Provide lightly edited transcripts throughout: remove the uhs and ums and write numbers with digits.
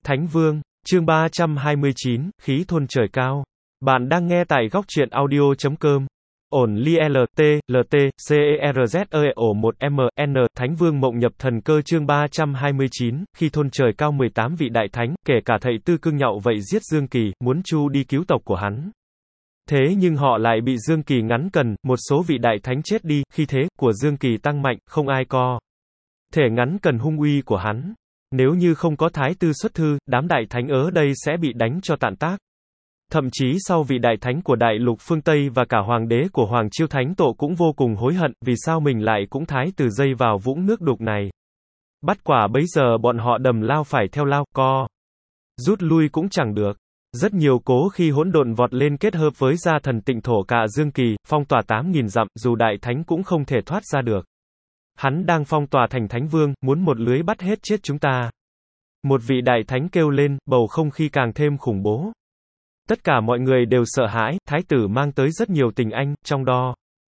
Thánh Vương, chương 329, khí thôn trời cao. Bạn đang nghe tại góc truyện audio.com. Ổn ly LT, LT, CERZE ổ 1M, N, Thánh Vương Mộng Nhập Thần Cơ chương 329, khi thôn trời cao 18 vị đại thánh, kể cả thầy Tư Cưng nhậu vậy giết Dương Kỳ, muốn Chu đi cứu tộc của hắn. Thế nhưng họ lại bị Dương Kỳ ngắn cần, một số vị đại thánh chết đi, khi thế của Dương Kỳ tăng mạnh, không ai co thể ngắn cần hung uy của hắn. Nếu như không có Thái Tư xuất thư, đám đại thánh ở đây sẽ bị đánh cho tàn tác. Thậm chí sau vị đại thánh của đại lục phương Tây và cả hoàng đế của Hoàng Chiêu Thánh Tổ cũng vô cùng hối hận, vì sao mình lại cũng Thái Tử dây vào vũng nước đục này. Bắt quả bấy giờ bọn họ đầm lao phải theo lao, co rút lui cũng chẳng được. Rất nhiều cố khi hỗn độn vọt lên kết hợp với gia thần Tịnh Thổ cả Dương Kỳ, phong tỏa 8.000 dặm, dù đại thánh cũng không thể thoát ra được. Hắn đang phong tỏa thành Thánh Vương, muốn một lưới bắt hết chết chúng ta. Một vị đại thánh kêu lên, bầu không khí càng thêm khủng bố. Tất cả mọi người đều sợ hãi, Thái tử mang tới rất nhiều tình anh, trong đó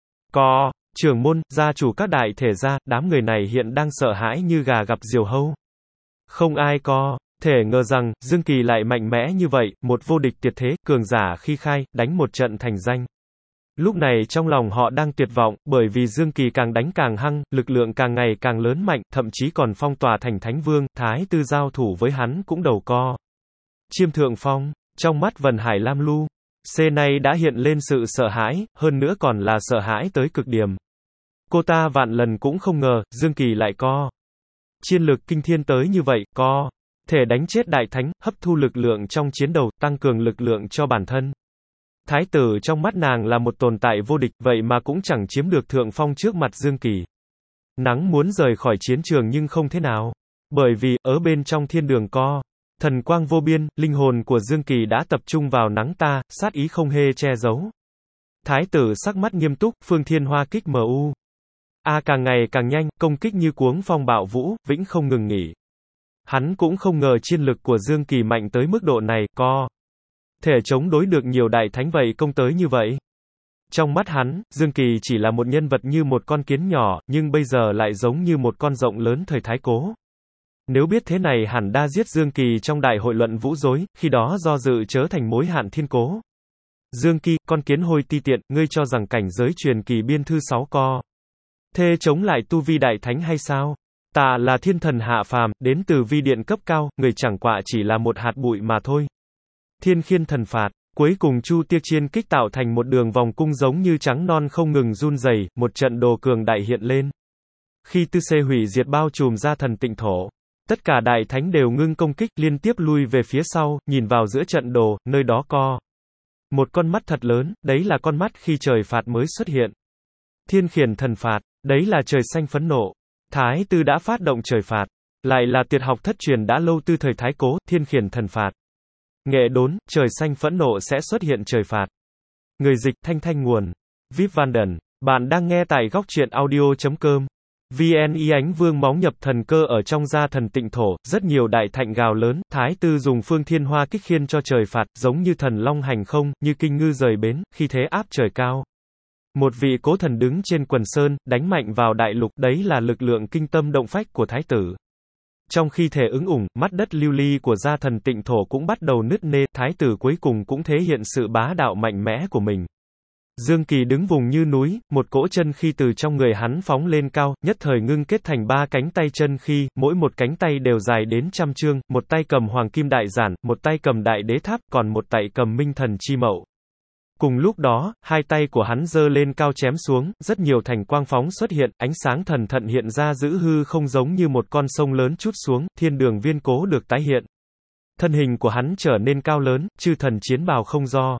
có trưởng môn, gia chủ các đại thể gia, đám người này hiện đang sợ hãi như gà gặp diều hâu. Không ai có thể ngờ rằng, Dương Kỳ lại mạnh mẽ như vậy, một vô địch tuyệt thế, cường giả khi khai, đánh một trận thành danh. Lúc này trong lòng họ đang tuyệt vọng, bởi vì Dương Kỳ càng đánh càng hăng, lực lượng càng ngày càng lớn mạnh, thậm chí còn phong tỏa thành Thánh Vương, Thái Tư giao thủ với hắn cũng đầu co chiêm thượng phong. Trong mắt Vân Hải Lam Lu, C này đã hiện lên sự sợ hãi, hơn nữa còn là sợ hãi tới cực điểm. Cô ta vạn lần cũng không ngờ, Dương Kỳ lại có chiến lực kinh thiên tới như vậy, có thể đánh chết đại thánh, hấp thu lực lượng trong chiến đấu, tăng cường lực lượng cho bản thân. Thái tử trong mắt nàng là một tồn tại vô địch, vậy mà cũng chẳng chiếm được thượng phong trước mặt Dương Kỳ. Nắng muốn rời khỏi chiến trường nhưng không thế nào. Bởi vì, ở bên trong thiên đường co thần quang vô biên, linh hồn của Dương Kỳ đã tập trung vào nắng ta, sát ý không hề che giấu. Thái tử sắc mắt nghiêm túc, phương thiên hoa kích MU. Càng ngày càng nhanh, công kích như cuống phong bạo vũ, vĩnh không ngừng nghỉ. Hắn cũng không ngờ chiến lực của Dương Kỳ mạnh tới mức độ này, có thể chống đối được nhiều đại thánh vậy công tới như vậy. Trong mắt hắn, Dương Kỳ chỉ là một nhân vật như một con kiến nhỏ, nhưng bây giờ lại giống như một con rộng lớn thời Thái Cố. Nếu biết thế này hẳn đã giết Dương Kỳ trong đại hội luận vũ dối, khi đó do dự chớ thành mối hạn thiên cố. Dương Kỳ, con kiến hôi ti tiện, ngươi cho rằng cảnh giới truyền kỳ biên thư 6 co thê chống lại tu vi đại thánh hay sao? Ta là thiên thần hạ phàm, đến từ vi điện cấp cao, người chẳng qua chỉ là một hạt bụi mà thôi. Thiên khiên thần phạt, cuối cùng Chu Tiệc Chiên kích tạo thành một đường vòng cung giống như trắng non không ngừng run rẩy, một trận đồ cường đại hiện lên. Khi tư xê hủy diệt bao trùm ra thần Tịnh Thổ, tất cả đại thánh đều ngưng công kích, liên tiếp lui về phía sau, nhìn vào giữa trận đồ, nơi đó co một con mắt thật lớn, đấy là con mắt khi trời phạt mới xuất hiện. Thiên khiển thần phạt, đấy là trời xanh phẫn nộ. Thái Tư đã phát động trời phạt, lại là tuyệt học thất truyền đã lâu từ thời Thái Cố, thiên khiển thần phạt. Nghệ đốn, trời xanh phẫn nộ sẽ xuất hiện trời phạt. Người dịch, Thanh Thanh nguồn. Vip Vanden, bạn đang nghe tại góc truyện audio.com. VNI Ánh Vương Móng Nhập Thần Cơ ở trong gia thần Tịnh Thổ, rất nhiều đại thạnh gào lớn, Thái Tư dùng phương thiên hoa kích khiên cho trời phạt, giống như thần long hành không, như kinh ngư rời bến, khi thế áp trời cao. Một vị cố thần đứng trên quần sơn, đánh mạnh vào đại lục, đấy là lực lượng kinh tâm động phách của Thái tử. Trong khi thể ứng ủng, mắt đất lưu ly của gia thần Tịnh Thổ cũng bắt đầu nứt nê, Thái tử cuối cùng cũng thể hiện sự bá đạo mạnh mẽ của mình. Dương Kỳ đứng vùng như núi, một cỗ chân khi từ trong người hắn phóng lên cao, nhất thời ngưng kết thành 3 cánh tay chân khi, mỗi một cánh tay đều dài đến 100 chương, một tay cầm hoàng kim đại giản, một tay cầm đại đế tháp, còn một tay cầm minh thần chi mậu. Cùng lúc đó, hai tay của hắn giơ lên cao chém xuống, rất nhiều thành quang phóng xuất hiện, ánh sáng thần thận hiện ra giữ hư không giống như một con sông lớn trút xuống, thiên đường viên cố được tái hiện. Thân hình của hắn trở nên cao lớn, chư thần chiến bào không do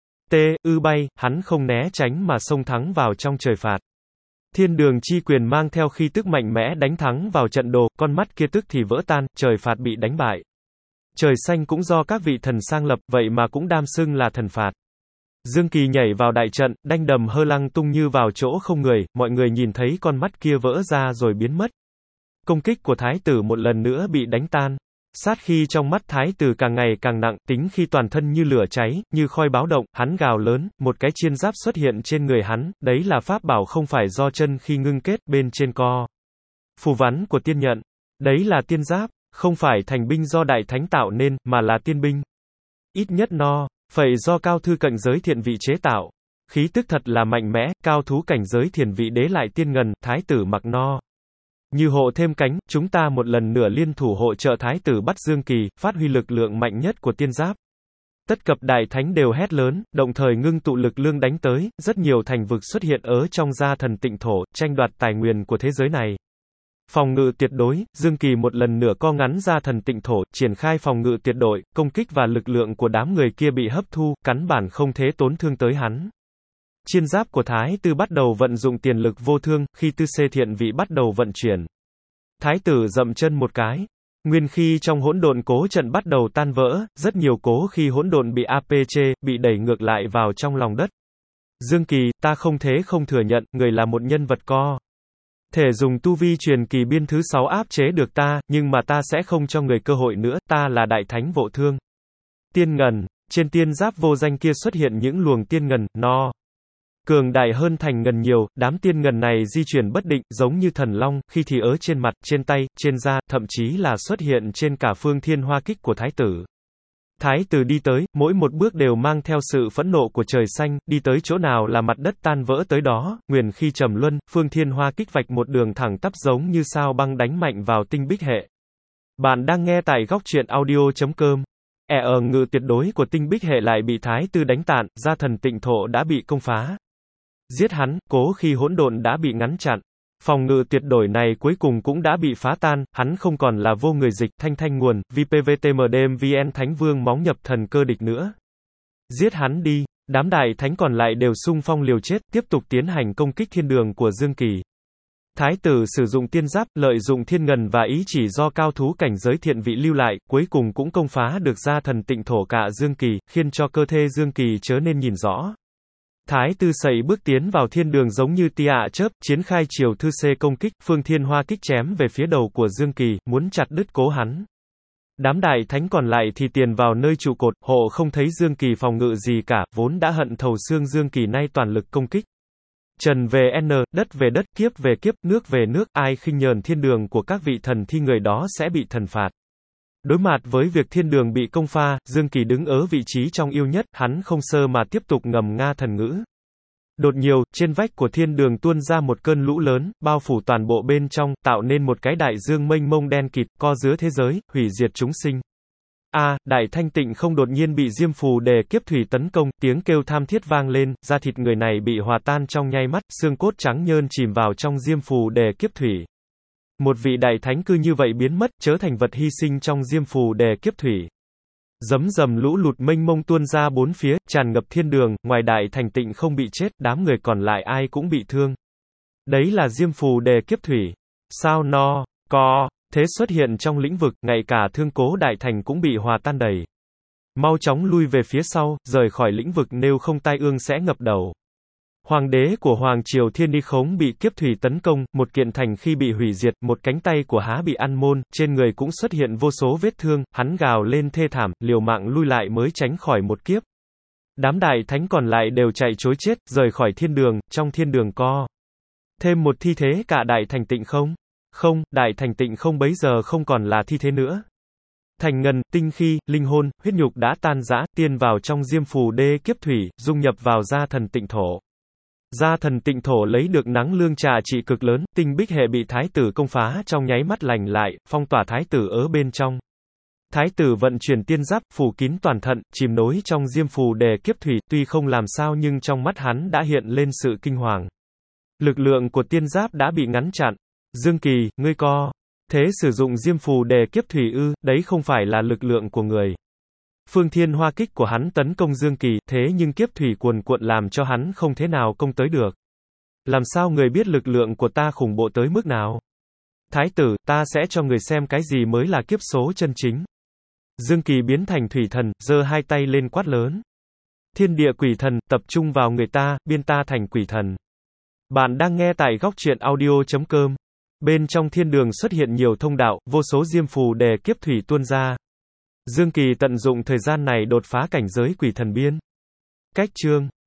bay, hắn không né tránh mà xông thắng vào trong trời phạt. Thiên đường chi quyền mang theo khí tức mạnh mẽ đánh thắng vào trận đồ, con mắt kia tức thì vỡ tan, trời phạt bị đánh bại. Trời xanh cũng do các vị thần sang lập, vậy mà cũng đam xưng là thần phạt. Dương Kỳ nhảy vào đại trận, đanh đầm hơ lăng tung như vào chỗ không người, mọi người nhìn thấy con mắt kia vỡ ra rồi biến mất. Công kích của Thái tử một lần nữa bị đánh tan. Sát khi trong mắt Thái tử càng ngày càng nặng, tính khi toàn thân như lửa cháy, như khói báo động, hắn gào lớn, một cái chiên giáp xuất hiện trên người hắn, đấy là pháp bảo không phải do chân khi ngưng kết, bên trên co phù vắn của tiên nhận. Đấy là tiên giáp. Không phải thành binh do đại thánh tạo nên, mà là tiên binh. Ít nhất no, phẩy do cao thư cận giới thiện vị chế tạo. Khí tức thật là mạnh mẽ, cao thú cảnh giới thiền vị đế lại tiên ngần, thái tử mặc no. Như hộ thêm cánh, chúng ta một lần nữa liên thủ hộ trợ thái tử bắt Dương Kỳ, phát huy lực lượng mạnh nhất của tiên giáp. Tất cập đại thánh đều hét lớn, đồng thời ngưng tụ lực lượng đánh tới, rất nhiều thành vực xuất hiện ở trong gia thần tịnh thổ, tranh đoạt tài nguyên của thế giới này. Phòng ngự tuyệt đối, Dương Kỳ một lần nữa co ngắn gia thần tịnh thổ, triển khai phòng ngự tuyệt đối, công kích và lực lượng của đám người kia bị hấp thu, cắn bản không thế tổn thương tới hắn. Chiên giáp của Thái tử bắt đầu vận dụng tiền lực vô thương, khi tư xê thiện vị bắt đầu vận chuyển. Thái tử dậm chân một cái. Nguyên khi trong hỗn độn cố trận bắt đầu tan vỡ, rất nhiều cố khi hỗn độn bị APC, bị đẩy ngược lại vào trong lòng đất. Dương Kỳ, ta không thế không thừa nhận, người là một nhân vật co. Thể dùng tu vi truyền kỳ biên thứ 6 áp chế được ta, nhưng mà ta sẽ không cho người cơ hội nữa, ta là đại thánh vô thương. Tiên ngần, trên tiên giáp vô danh kia xuất hiện những luồng tiên ngần, no. Cường đại hơn thành ngần nhiều, đám tiên ngần này di chuyển bất định, giống như thần long, khi thì ở trên mặt, trên tay, trên da, thậm chí là xuất hiện trên cả phương thiên hoa kích của thái tử. Thái tử đi tới, mỗi một bước đều mang theo sự phẫn nộ của trời xanh, đi tới chỗ nào là mặt đất tan vỡ tới đó, nguyền khi trầm luân, phương thiên hoa kích vạch một đường thẳng tắp giống như sao băng đánh mạnh vào tinh bích hệ. Bạn đang nghe tại góc truyện audio.com. Ngự tuyệt đối của tinh bích hệ lại bị thái tử đánh tàn, gia thần tịnh thổ đã bị công phá. Giết hắn, cố khi hỗn độn đã bị ngăn chặn. Phòng ngự tuyệt đối này cuối cùng cũng đã bị phá tan, hắn không còn là vô người dịch, thanh nguồn, VPVTMDMVN Thánh Vương móng nhập thần cơ địch nữa. Giết hắn đi, đám đại thánh còn lại đều xung phong liều chết, tiếp tục tiến hành công kích thiên đường của Dương Kỳ. Thái tử sử dụng tiên giáp, lợi dụng thiên ngần và ý chỉ do cao thú cảnh giới thiện vị lưu lại, cuối cùng cũng công phá được gia thần tịnh thổ cả Dương Kỳ, khiến cho cơ thể Dương Kỳ chớ nên nhìn rõ. Thái tử sẩy bước tiến vào thiên đường giống như tia chớp, triển khai chiều thư xê công kích, phương thiên hoa kích chém về phía đầu của Dương Kỳ, muốn chặt đứt cố hắn. Đám đại thánh còn lại thì tiền vào nơi trụ cột, hộ không thấy Dương Kỳ phòng ngự gì cả, vốn đã hận thấu xương Dương Kỳ nay toàn lực công kích. Trần về N, đất về đất, kiếp về kiếp, nước về nước, ai khinh nhờn thiên đường của các vị thần thì người đó sẽ bị thần phạt. Đối mặt với việc thiên đường bị công phá, Dương Kỳ đứng ở vị trí trong yêu nhất, hắn không sơ mà tiếp tục ngầm nga thần ngữ. Đột nhiều, trên vách của thiên đường tuôn ra một cơn lũ lớn, bao phủ toàn bộ bên trong, tạo nên một cái đại dương mênh mông đen kịt, co giữa thế giới, hủy diệt chúng sinh. Đại thanh tịnh không đột nhiên bị diêm phù đề kiếp thủy tấn công, tiếng kêu tham thiết vang lên, da thịt người này bị hòa tan trong nháy mắt, xương cốt trắng nhơn chìm vào trong diêm phù đề kiếp thủy. Một vị đại thánh cứ như vậy biến mất, trở thành vật hy sinh trong diêm phù đề kiếp thủy. Dấm dầm lũ lụt mênh mông tuôn ra bốn phía, tràn ngập thiên đường, ngoài đại thành tịnh không bị chết, đám người còn lại ai cũng bị thương. Đấy là diêm phù đề kiếp thủy. Sao no, co, thế xuất hiện trong lĩnh vực, ngay cả thương cố đại thành cũng bị hòa tan đầy. Mau chóng lui về phía sau, rời khỏi lĩnh vực nếu không tai ương sẽ ngập đầu. Hoàng đế của Hoàng Triều Thiên Đi Khống bị kiếp thủy tấn công, một kiện thành khi bị hủy diệt, một cánh tay của Há bị ăn môn, trên người cũng xuất hiện vô số vết thương, hắn gào lên thê thảm, liều mạng lui lại mới tránh khỏi một kiếp. Đám đại thánh còn lại đều chạy trối chết, rời khỏi thiên đường, trong thiên đường co. Thêm một thi thế cả đại thành tịnh không? Không, đại thành tịnh không bấy giờ không còn là thi thế nữa. Thành ngần, tinh khí, linh hồn, huyết nhục đã tan rã, tiên vào trong diêm phù đê kiếp thủy, dung nhập vào gia thần tịnh thổ. Gia thần tịnh thổ lấy được năng lượng trà trị cực lớn, tinh bích hệ bị thái tử công phá trong nháy mắt lành lại, phong tỏa thái tử ở bên trong. Thái tử vận chuyển tiên giáp, phủ kín toàn thận, chìm nối trong diêm phù đề kiếp thủy, tuy không làm sao nhưng trong mắt hắn đã hiện lên sự kinh hoàng. Lực lượng của tiên giáp đã bị ngăn chặn. Dương Kỳ, ngươi co. Thế sử dụng diêm phù đề kiếp thủy ư, đấy không phải là lực lượng của người. Phương thiên hoa kích của hắn tấn công Dương Kỳ, thế nhưng kiếp thủy cuồn cuộn làm cho hắn không thế nào công tới được. Làm sao người biết lực lượng của ta khủng bố tới mức nào? Thái tử, ta sẽ cho người xem cái gì mới là kiếp số chân chính. Dương Kỳ biến thành thủy thần, giơ hai tay lên quát lớn. Thiên địa quỷ thần, tập trung vào người ta, biên ta thành quỷ thần. Bạn đang nghe tại góc truyện audio.com. Bên trong thiên đường xuất hiện nhiều thông đạo, vô số diêm phù đề kiếp thủy tuôn ra. Dương Kỳ tận dụng thời gian này đột phá cảnh giới quỷ thần biên. Cách chương